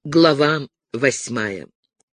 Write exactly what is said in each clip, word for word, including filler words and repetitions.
Глава восьмая.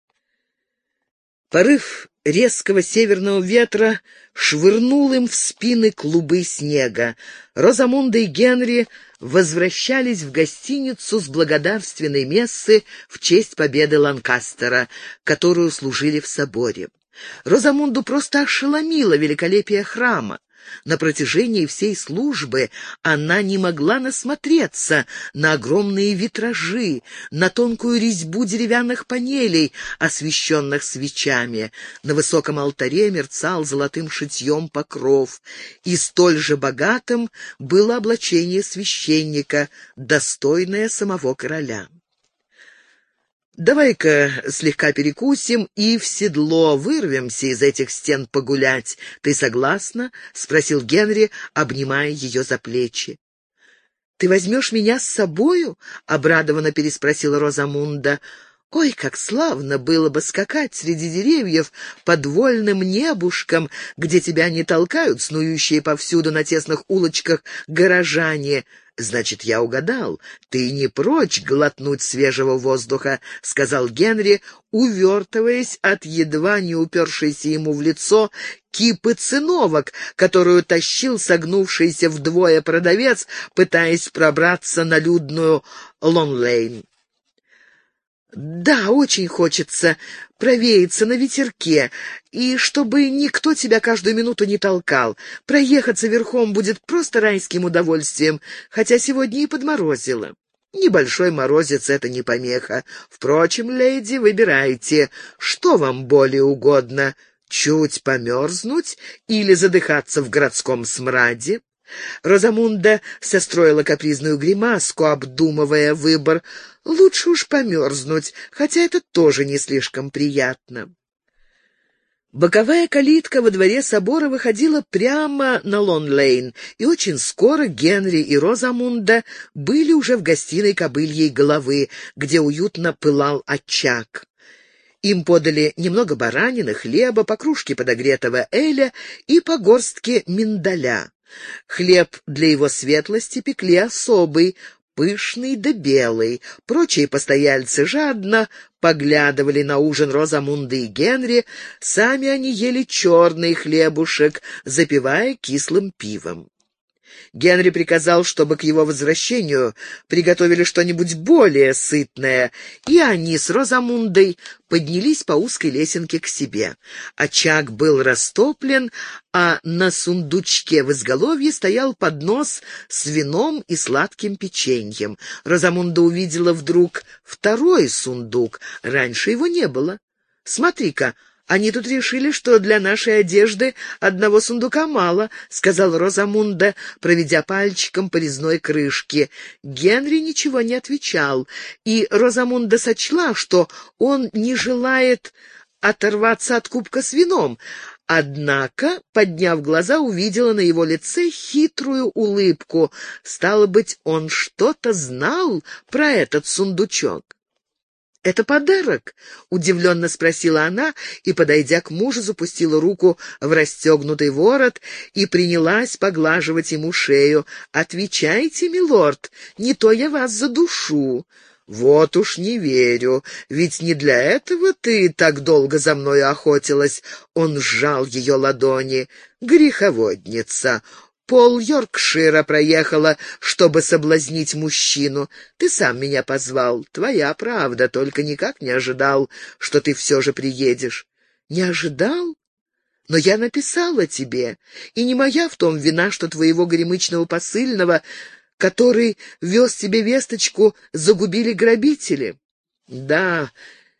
Порыв резкого северного ветра швырнул им в спины клубы снега. Розамунда и Генри возвращались в гостиницу с благодарственной мессы в честь победы Ланкастера, которую служили в соборе. Розамунду просто ошеломило великолепие храма. На протяжении всей службы она не могла насмотреться на огромные витражи, на тонкую резьбу деревянных панелей, освещенных свечами. На высоком алтаре мерцал золотым шитьем покров, и столь же богатым было облачение священника, достойное самого короля. «Давай-ка слегка перекусим и в седло вырвемся из этих стен погулять. Ты согласна?» — спросил Генри, обнимая ее за плечи. «Ты возьмешь меня с собою?» — обрадованно переспросила Розамунда. «Ой, как славно было бы скакать среди деревьев под вольным небушком, где тебя не толкают снующие повсюду на тесных улочках горожане». «Значит, я угадал. Ты не прочь глотнуть свежего воздуха», — сказал Генри, увертываясь от едва не упершейся ему в лицо кипы циновок, которую тащил согнувшийся вдвое продавец, пытаясь пробраться на людную Лонлейн. «Да, очень хочется провеяться на ветерке, и чтобы никто тебя каждую минуту не толкал. Проехаться верхом будет просто райским удовольствием, хотя сегодня и подморозило». «Небольшой морозец — это не помеха. Впрочем, леди, выбирайте, что вам более угодно — чуть померзнуть или задыхаться в городском смраде?» Розамунда состроила капризную гримаску, обдумывая выбор. «Лучше уж померзнуть, хотя это тоже не слишком приятно». Боковая калитка во дворе собора выходила прямо на Лон-Лейн, и очень скоро Генри и Розамунда были уже в гостиной Кобыльей Головы, где уютно пылал очаг. Им подали немного баранины, хлеба, по кружке подогретого эля и по горстке миндаля. Хлеб для его светлости пекли особый, пышный да белый. Прочие постояльцы жадно поглядывали на ужин Розамунды и Генри, сами они ели черный хлебушек, запивая кислым пивом. Генри приказал, чтобы к его возвращению приготовили что-нибудь более сытное, и они с Розамундой поднялись по узкой лесенке к себе. Очаг был растоплен, а на сундучке в изголовье стоял поднос с вином и сладким печеньем. Розамунда увидела вдруг второй сундук. Раньше его не было. «Смотри-ка, они тут решили, что для нашей одежды одного сундука мало», — сказал Розамунда, проведя пальчиком по резной крышке. Генри ничего не отвечал, и Розамунда сочла, что он не желает оторваться от кубка с вином. Однако, подняв глаза, увидела на его лице хитрую улыбку. Стало быть, он что-то знал про этот сундучок. «Это подарок?» — удивленно спросила она и, подойдя к мужу, запустила руку в расстегнутый ворот и принялась поглаживать ему шею. «Отвечайте, милорд, не то я вас задушу». «Вот уж не верю, ведь не для этого ты так долго за мною охотилась». Он сжал ее ладони. «Греховодница! Пол Йоркшира проехала, чтобы соблазнить мужчину. Ты сам меня позвал. Твоя правда, только никак не ожидал, что ты все же приедешь». «Не ожидал? Но я написала тебе, и не моя в том вина, что твоего горемычного посыльного, который вез тебе весточку, загубили грабители». «Да,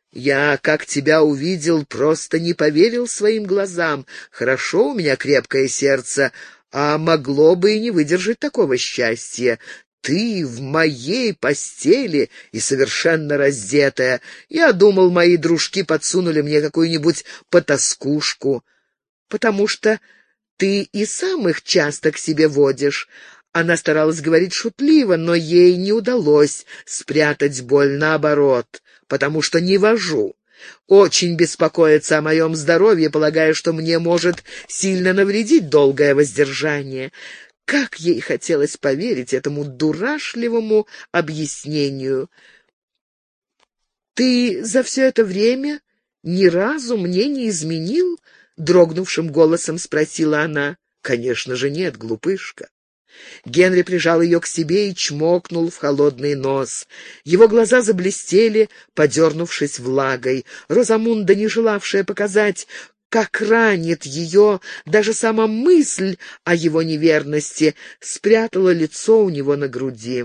я, как тебя увидел, просто не поверил своим глазам. Хорошо, у меня крепкое сердце, а могло бы и не выдержать такого счастья. Ты в моей постели и совершенно раздетая. Я думал, мои дружки подсунули мне какую-нибудь потаскушку». «Потому что ты и сам их часто к себе водишь». Она старалась говорить шутливо, но ей не удалось спрятать боль, наоборот, потому что не вожу. Очень беспокоится о моем здоровье, полагая, что мне может сильно навредить долгое воздержание. Как ей хотелось поверить этому дурашливому объяснению. «Ты за все это время ни разу мне не изменил?» — дрогнувшим голосом спросила она. «Конечно же нет, глупышка». Генри прижал ее к себе и чмокнул в холодный нос. Его глаза заблестели, подернувшись влагой. Розамунда, не желавшая показать, как ранит ее даже сама мысль о его неверности, спрятала лицо у него на груди.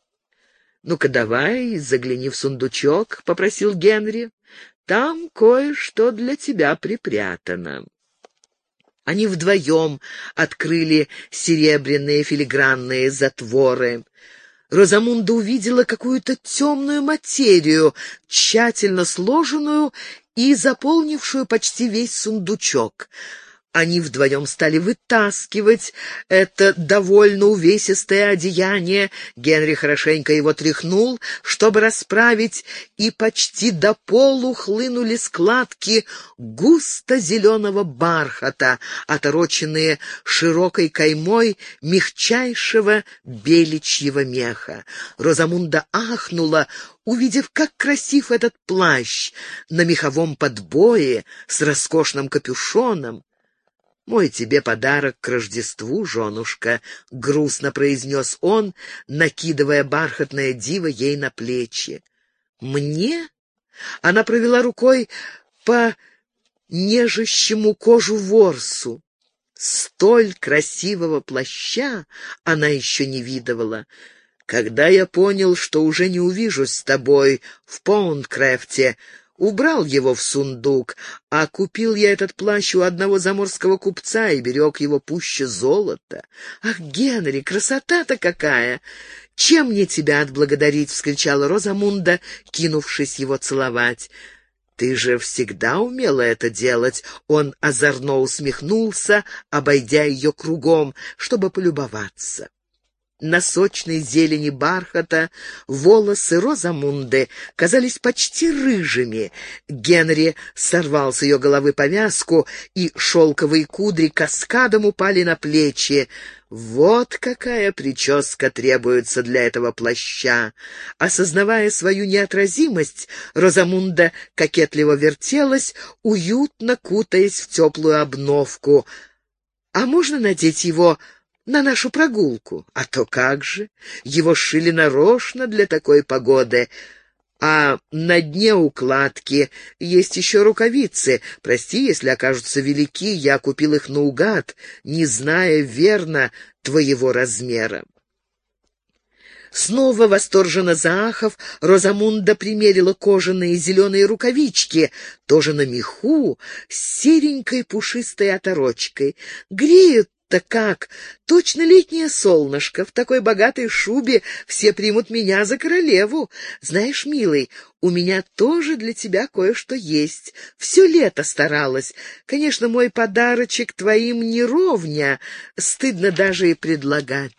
«Ну-ка давай, загляни в сундучок», — попросил Генри. «Там кое-что для тебя припрятано». Они вдвоем открыли серебряные филигранные затворы. Розамунда увидела какую-то темную материю, тщательно сложенную и заполнившую почти весь сундучок. Они вдвоем стали вытаскивать это довольно увесистое одеяние. Генри хорошенько его тряхнул, чтобы расправить, и почти до полу хлынули складки густо-зеленого бархата, отороченные широкой каймой мягчайшего беличьего меха. Розамунда ахнула, увидев, как красив этот плащ на меховом подбое с роскошным капюшоном. «Мой тебе подарок к Рождеству, женушка», — грустно произнес он, накидывая бархатное диво ей на плечи. «Мне?» — она провела рукой по нежащему кожу ворсу. Столь красивого плаща она еще не видывала. «Когда я понял, что уже не увижусь с тобой в Паундкрафте, убрал его в сундук, а купил я этот плащ у одного заморского купца и берег его пуще золота. Ах, Генри, красота-то какая! Чем мне тебя отблагодарить?» — вскричала Розамунда, кинувшись его целовать. «Ты же всегда умела это делать!» Он озорно усмехнулся, обойдя ее кругом, чтобы полюбоваться. На сочной зелени бархата волосы Розамунды казались почти рыжими. Генри сорвал с ее головы повязку, и шелковые кудри каскадом упали на плечи. Вот какая прическа требуется для этого плаща. Осознавая свою неотразимость, Розамунда кокетливо вертелась, уютно кутаясь в теплую обновку. «А можно надеть его на нашу прогулку?» «А то как же! Его сшили нарочно для такой погоды. А на дне укладки есть еще рукавицы. Прости, если окажутся велики, я купил их наугад, не зная верно твоего размера». Снова восторженно заахав, Розамунда примерила кожаные зеленые рукавички, тоже на меху, с серенькой пушистой оторочкой. «Греют-то как! Точно летнее солнышко! В такой богатой шубе все примут меня за королеву. Знаешь, милый, у меня тоже для тебя кое-что есть. Все лето старалась. Конечно, мой подарочек твоим не ровня, стыдно даже и предлагать».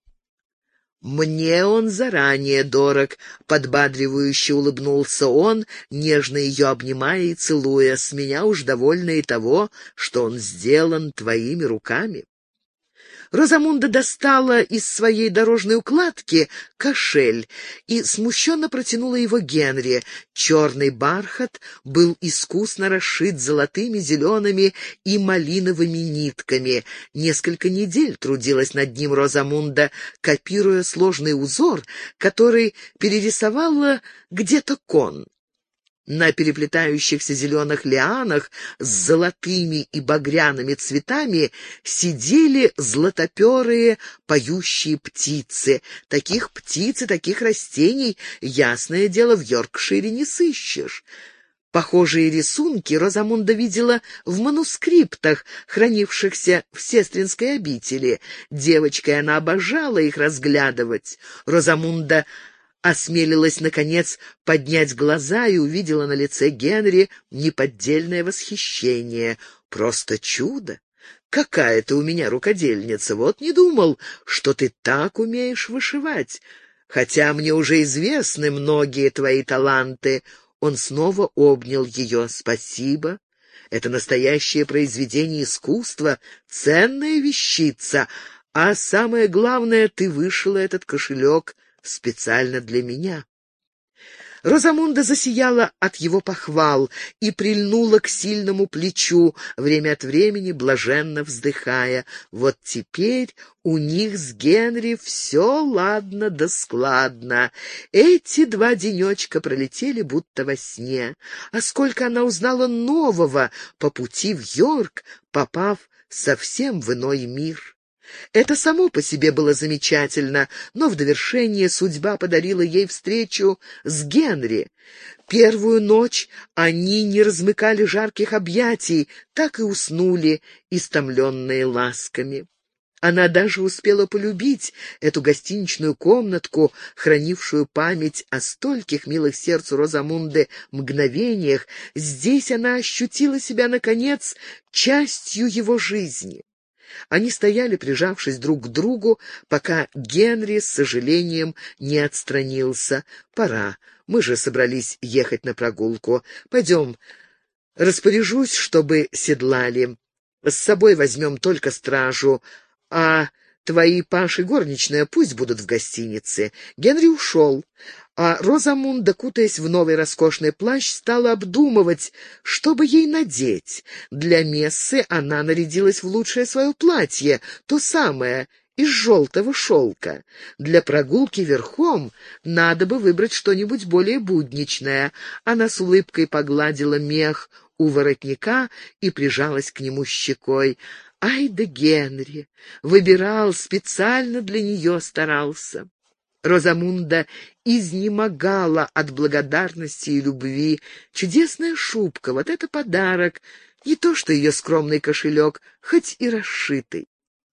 «Мне он заранее дорог», — подбадривающе улыбнулся он, нежно ее обнимая и целуя. «С меня уж довольно и того, что он сделан твоими руками». Розамунда достала из своей дорожной укладки кошель и смущенно протянула его Генри. Черный бархат был искусно расшит золотыми, зелеными и малиновыми нитками. Несколько недель трудилась над ним Розамунда, копируя сложный узор, который перерисовала где-то Кон. На переплетающихся зеленых лианах с золотыми и багряными цветами сидели златоперые поющие птицы. Таких птиц и таких растений, ясное дело, в Йоркшире не сыщешь. Похожие рисунки Розамунда видела в манускриптах, хранившихся в сестринской обители. Девочкой она обожала их разглядывать. Розамунда осмелилась, наконец, поднять глаза и увидела на лице Генри неподдельное восхищение. «Просто чудо! Какая ты у меня рукодельница! Вот не думал, что ты так умеешь вышивать, хотя мне уже известны многие твои таланты». Он снова обнял ее. «Спасибо. Это настоящее произведение искусства, ценная вещица, а самое главное, ты вышила этот кошелек специально для меня». Розамунда засияла от его похвал и прильнула к сильному плечу, время от времени блаженно вздыхая. Вот теперь у них с Генри все ладно да складно. Эти два денечка пролетели будто во сне. А сколько она узнала нового по пути в Йорк, попав совсем в иной мир. Это само по себе было замечательно, но в довершение судьба подарила ей встречу с Генри. Первую ночь они не размыкали жарких объятий, так и уснули, истомленные ласками. Она даже успела полюбить эту гостиничную комнатку, хранившую память о стольких милых сердцу Розамунды мгновениях. Здесь она ощутила себя, наконец, частью его жизни. Они стояли, прижавшись друг к другу, пока Генри с сожалением не отстранился. «Пора. Мы же собрались ехать на прогулку. Пойдем. Распоряжусь, чтобы седлали. С собой возьмем только стражу, а твои Паш и горничная пусть будут в гостинице». Генри ушел, а Розамунда, кутаясь в новый роскошный плащ, стала обдумывать, что бы ей надеть. Для мессы она нарядилась в лучшее свое платье, то самое, из желтого шелка. Для прогулки верхом надо бы выбрать что-нибудь более будничное. Она с улыбкой погладила мех у воротника и прижалась к нему щекой. Ай да Генри! Выбирал, специально для нее старался. Розамунда изнемогала от благодарности и любви. Чудесная шубка, вот это подарок, не то что ее скромный кошелек, хоть и расшитый.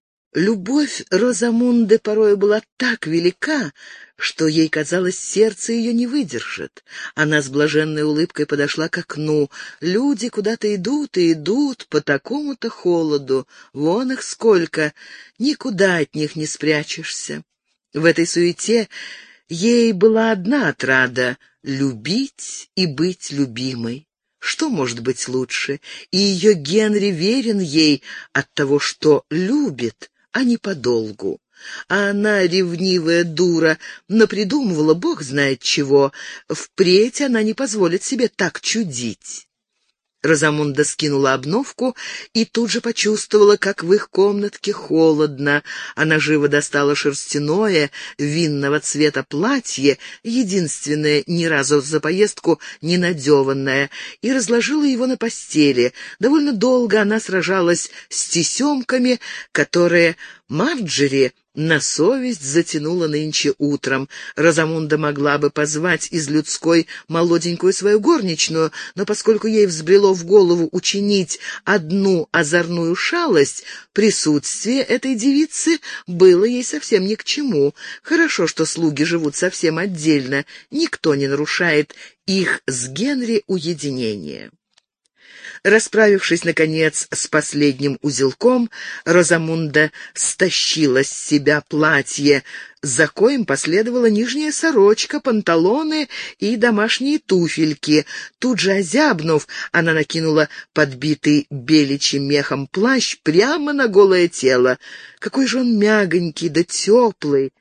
Любовь Розамунды порой была так велика, что ей казалось, сердце ее не выдержит. Она с блаженной улыбкой подошла к окну. Люди куда-то идут и идут по такому-то холоду. Вон их сколько, никуда от них не спрячешься. В этой суете ей была одна отрада — любить и быть любимой. Что может быть лучше? И ее Генри верен ей от того, что любит, а не подолгу. А она, ревнивая дура, напридумывала бог знает чего. Впредь она не позволит себе так чудить. Розамунда скинула обновку и тут же почувствовала, как в их комнатке холодно. Она живо достала шерстяное, винного цвета платье, единственное ни разу за поездку не надеванное, и разложила его на постели. Довольно долго она сражалась с тесемками, которые Марджери на совесть затянула нынче утром. Розамунда могла бы позвать из людской молоденькую свою горничную, но поскольку ей взбрело в голову учинить одну озорную шалость, присутствие этой девицы было ей совсем ни к чему. Хорошо, что слуги живут совсем отдельно, никто не нарушает их с Генри уединение. Расправившись, наконец, с последним узелком, Розамунда стащила с себя платье, за коим последовала нижняя сорочка, панталоны и домашние туфельки. Тут же озябнув, она накинула подбитый беличьим мехом плащ прямо на голое тело. Какой же он мягонький да теплый!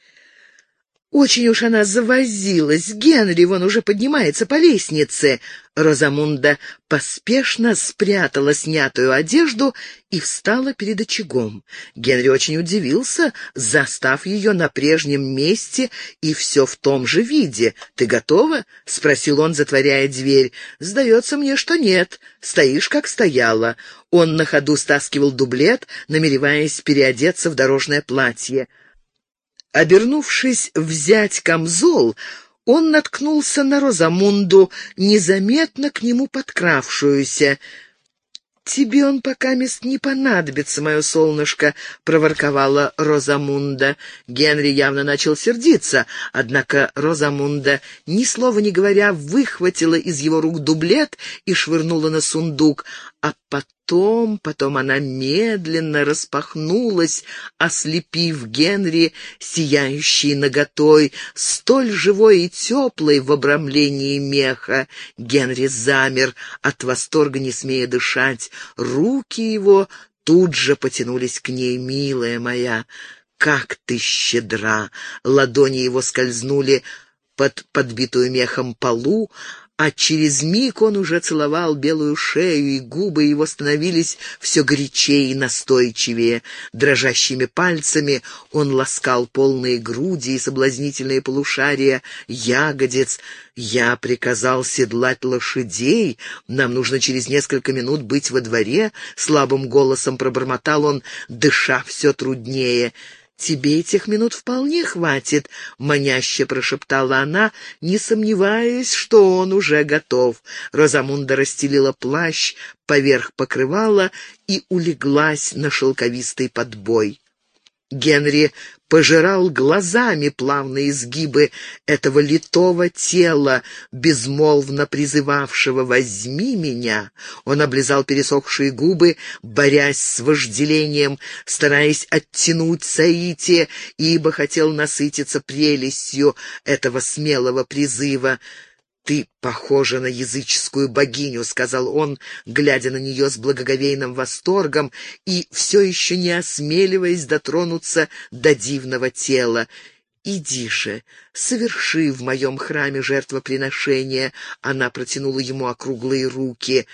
Очень уж она завозилась. Генри вон уже поднимается по лестнице. Розамунда поспешно спрятала снятую одежду и встала перед очагом. Генри очень удивился, застав ее на прежнем месте и все в том же виде. «Ты готова?» — спросил он, затворяя дверь. «Сдается мне, что нет. Стоишь, как стояла». Он на ходу стаскивал дублет, намереваясь переодеться в дорожное платье. Обернувшись взять камзол, он наткнулся на Розамунду, незаметно к нему подкравшуюся. «Тебе он покамест не понадобится, мое солнышко», — проворковала Розамунда. Генри явно начал сердиться, однако Розамунда, ни слова не говоря, выхватила из его рук дублет и швырнула на сундук, а потом, потом она медленно распахнулась, ослепив Генри сияющей наготой, столь живой и теплой в обрамлении меха. Генри замер, от восторга не смея дышать. Руки его тут же потянулись к ней. «Милая моя, как ты щедра!» Ладони его скользнули под подбитую мехом полу, а через миг он уже целовал белую шею, и губы его становились все горячее и настойчивее. Дрожащими пальцами он ласкал полные груди и соблазнительные полушария ягодиц. «Я приказал седлать лошадей. Нам нужно через несколько минут быть во дворе», — слабым голосом пробормотал он, дыша все труднее. «Тебе этих минут вполне хватит», — маняще прошептала она, не сомневаясь, что он уже готов. Розамунда расстелила плащ поверх покрывала и улеглась на шелковистый подбой. Генри пожирал глазами плавные изгибы этого литого тела, безмолвно призывавшего «возьми меня». Он облизал пересохшие губы, борясь с вожделением, стараясь оттянуть соитие, ибо хотел насытиться прелестью этого смелого призыва. «Ты похожа на языческую богиню», — сказал он, глядя на нее с благоговейным восторгом и все еще не осмеливаясь дотронуться до дивного тела. «Иди же, соверши в моем храме жертвоприношение», — она протянула ему округлые руки.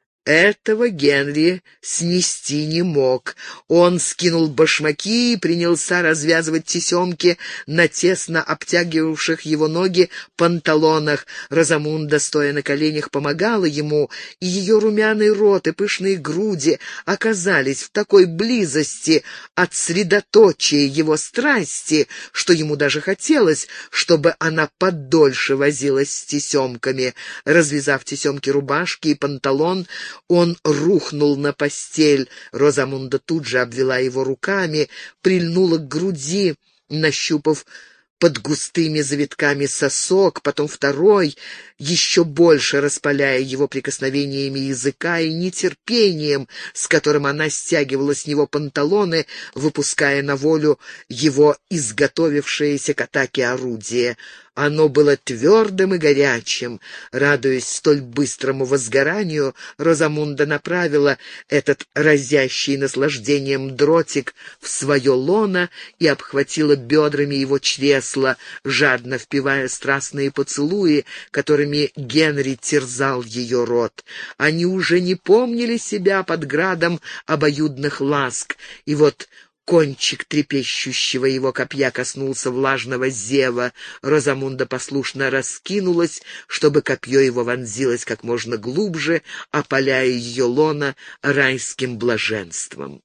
Этого Генри снести не мог. Он скинул башмаки и принялся развязывать тесемки на тесно обтягивавших его ноги панталонах. Розамунда, стоя на коленях, помогала ему, и ее румяный рот и пышные груди оказались в такой близости от средоточия его страсти, что ему даже хотелось, чтобы она подольше возилась с тесемками. Развязав тесемки рубашки и панталон, он рухнул на постель. Розамунда тут же обвела его руками, прильнула к груди, нащупав под густыми завитками сосок, потом второй, еще больше распаляя его прикосновениями языка и нетерпением, с которым она стягивала с него панталоны, выпуская на волю его изготовившееся к атаке орудие. Оно было твердым и горячим. Радуясь столь быстрому возгоранию, Розамунда направила этот разящий наслаждением дротик в свое лоно и обхватила бедрами его чресла, жадно впивая страстные поцелуи, которыми Генри терзал ее рот. Они уже не помнили себя под градом обоюдных ласк, и вот кончик трепещущего его копья коснулся влажного зева. Розамунда послушно раскинулась, чтобы копье его вонзилось как можно глубже, опаляя ее лоно райским блаженством.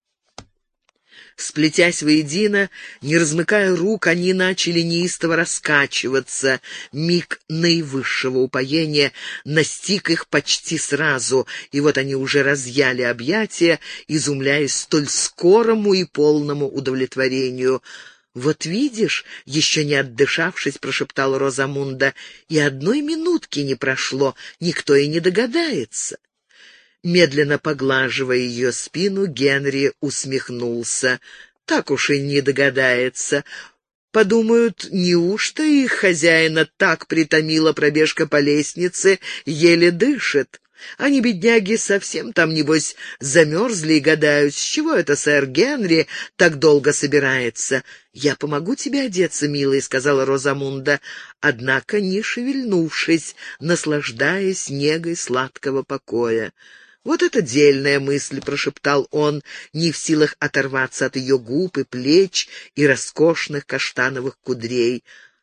Сплетясь воедино, не размыкая рук, они начали неистово раскачиваться. Миг наивысшего упоения настиг их почти сразу, и вот они уже разъяли объятия, изумляясь столь скорому и полному удовлетворению. «Вот видишь», — еще не отдышавшись, прошептала Розамунда, — «и одной минутки не прошло, никто и не догадается». Медленно поглаживая ее спину, Генри усмехнулся. «Так уж и не догадается. Подумают, неужто их хозяина так притомила пробежка по лестнице, еле дышит? Они, бедняги, совсем там, небось, замерзли и гадают, с чего это сэр Генри так долго собирается. «Я помогу тебе одеться, милый», — сказала Розамунда, однако не шевельнувшись, наслаждаясь негой сладкого покоя. «Вот это дельная мысль», — прошептал он, не в силах оторваться от ее губ и плеч и роскошных каштановых кудрей.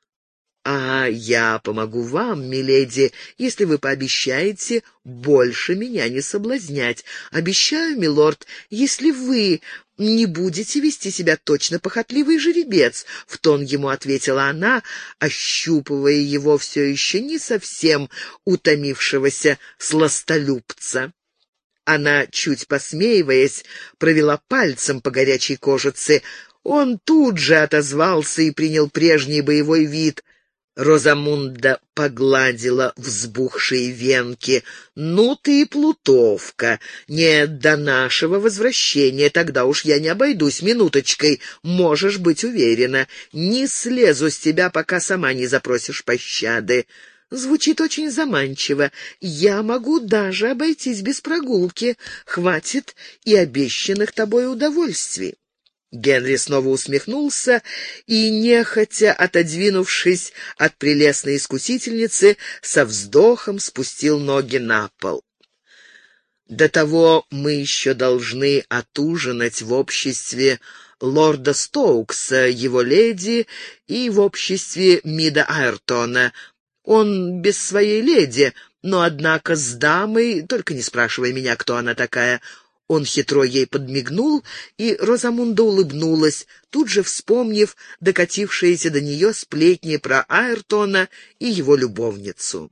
«А я помогу вам, миледи, если вы пообещаете больше меня не соблазнять. Обещаю, милорд, если вы не будете вести себя точно похотливый жеребец», — в тон ему ответила она, ощупывая его все еще не совсем утомившегося сластолюбца. Она, чуть посмеиваясь, провела пальцем по горячей кожице. Он тут же отозвался и принял прежний боевой вид. Розамунда погладила взбухшие венки. «Ну ты и плутовка! Нет, до нашего возвращения тогда уж я не обойдусь минуточкой, можешь быть уверена. Не слезу с тебя, пока сама не запросишь пощады». Звучит очень заманчиво. Я могу даже обойтись без прогулки. Хватит и обещанных тобой удовольствий. Генри снова усмехнулся и, нехотя отодвинувшись от прелестной искусительницы, со вздохом спустил ноги на пол. «До того мы еще должны отужинать в обществе лорда Стоукса, его леди, и в обществе Мида Айртона. Он без своей леди, но, однако, с дамой, только не спрашивай меня, кто она такая». Он хитро ей подмигнул, и Розамунда улыбнулась, тут же вспомнив докатившиеся до нее сплетни про Айртона и его любовницу.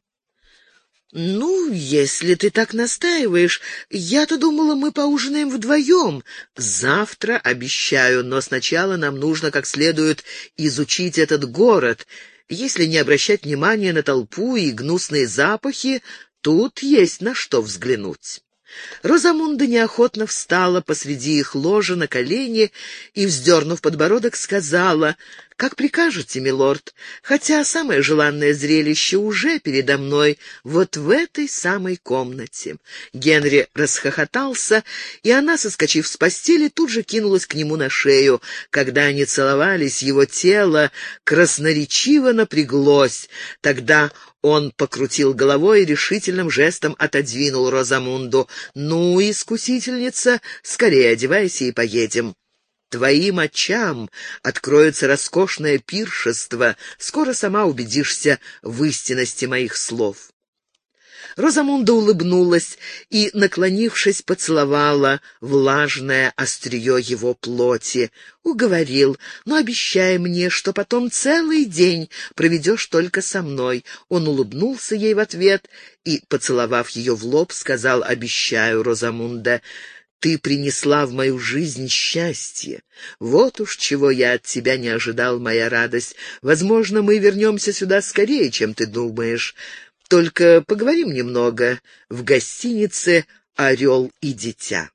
«Ну, если ты так настаиваешь, я-то думала, мы поужинаем вдвоем. Завтра, обещаю, но сначала нам нужно как следует изучить этот город. Если не обращать внимания на толпу и гнусные запахи, тут есть на что взглянуть». Розамунда неохотно встала посреди их ложа на колени и, вздернув подбородок, сказала: «Как прикажете, милорд, хотя самое желанное зрелище уже передо мной, вот в этой самой комнате». Генри расхохотался, и она, соскочив с постели, тут же кинулась к нему на шею. Когда они целовались, его тело красноречиво напряглось. Тогда он покрутил головой и решительным жестом отодвинул Розамунду. «Ну, искусительница, скорее одевайся и поедем. Твоим очам откроется роскошное пиршество. Скоро сама убедишься в истинности моих слов». Розамунда улыбнулась и, наклонившись, поцеловала влажное острие его плоти. «Уговорил, но обещай мне, что потом целый день проведешь только со мной». Он улыбнулся ей в ответ и, поцеловав ее в лоб, сказал: «Обещаю, Розамунда, ты принесла в мою жизнь счастье. Вот уж чего я от тебя не ожидал, моя радость. Возможно, мы вернемся сюда скорее, чем ты думаешь. Только поговорим немного в гостинице «Орел и дитя».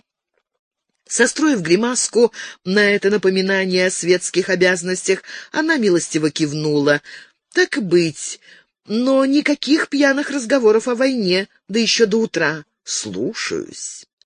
Состроив гримаску на это напоминание о светских обязанностях, она милостиво кивнула. «Так и быть, но никаких пьяных разговоров о войне, да еще до утра. Слушаюсь».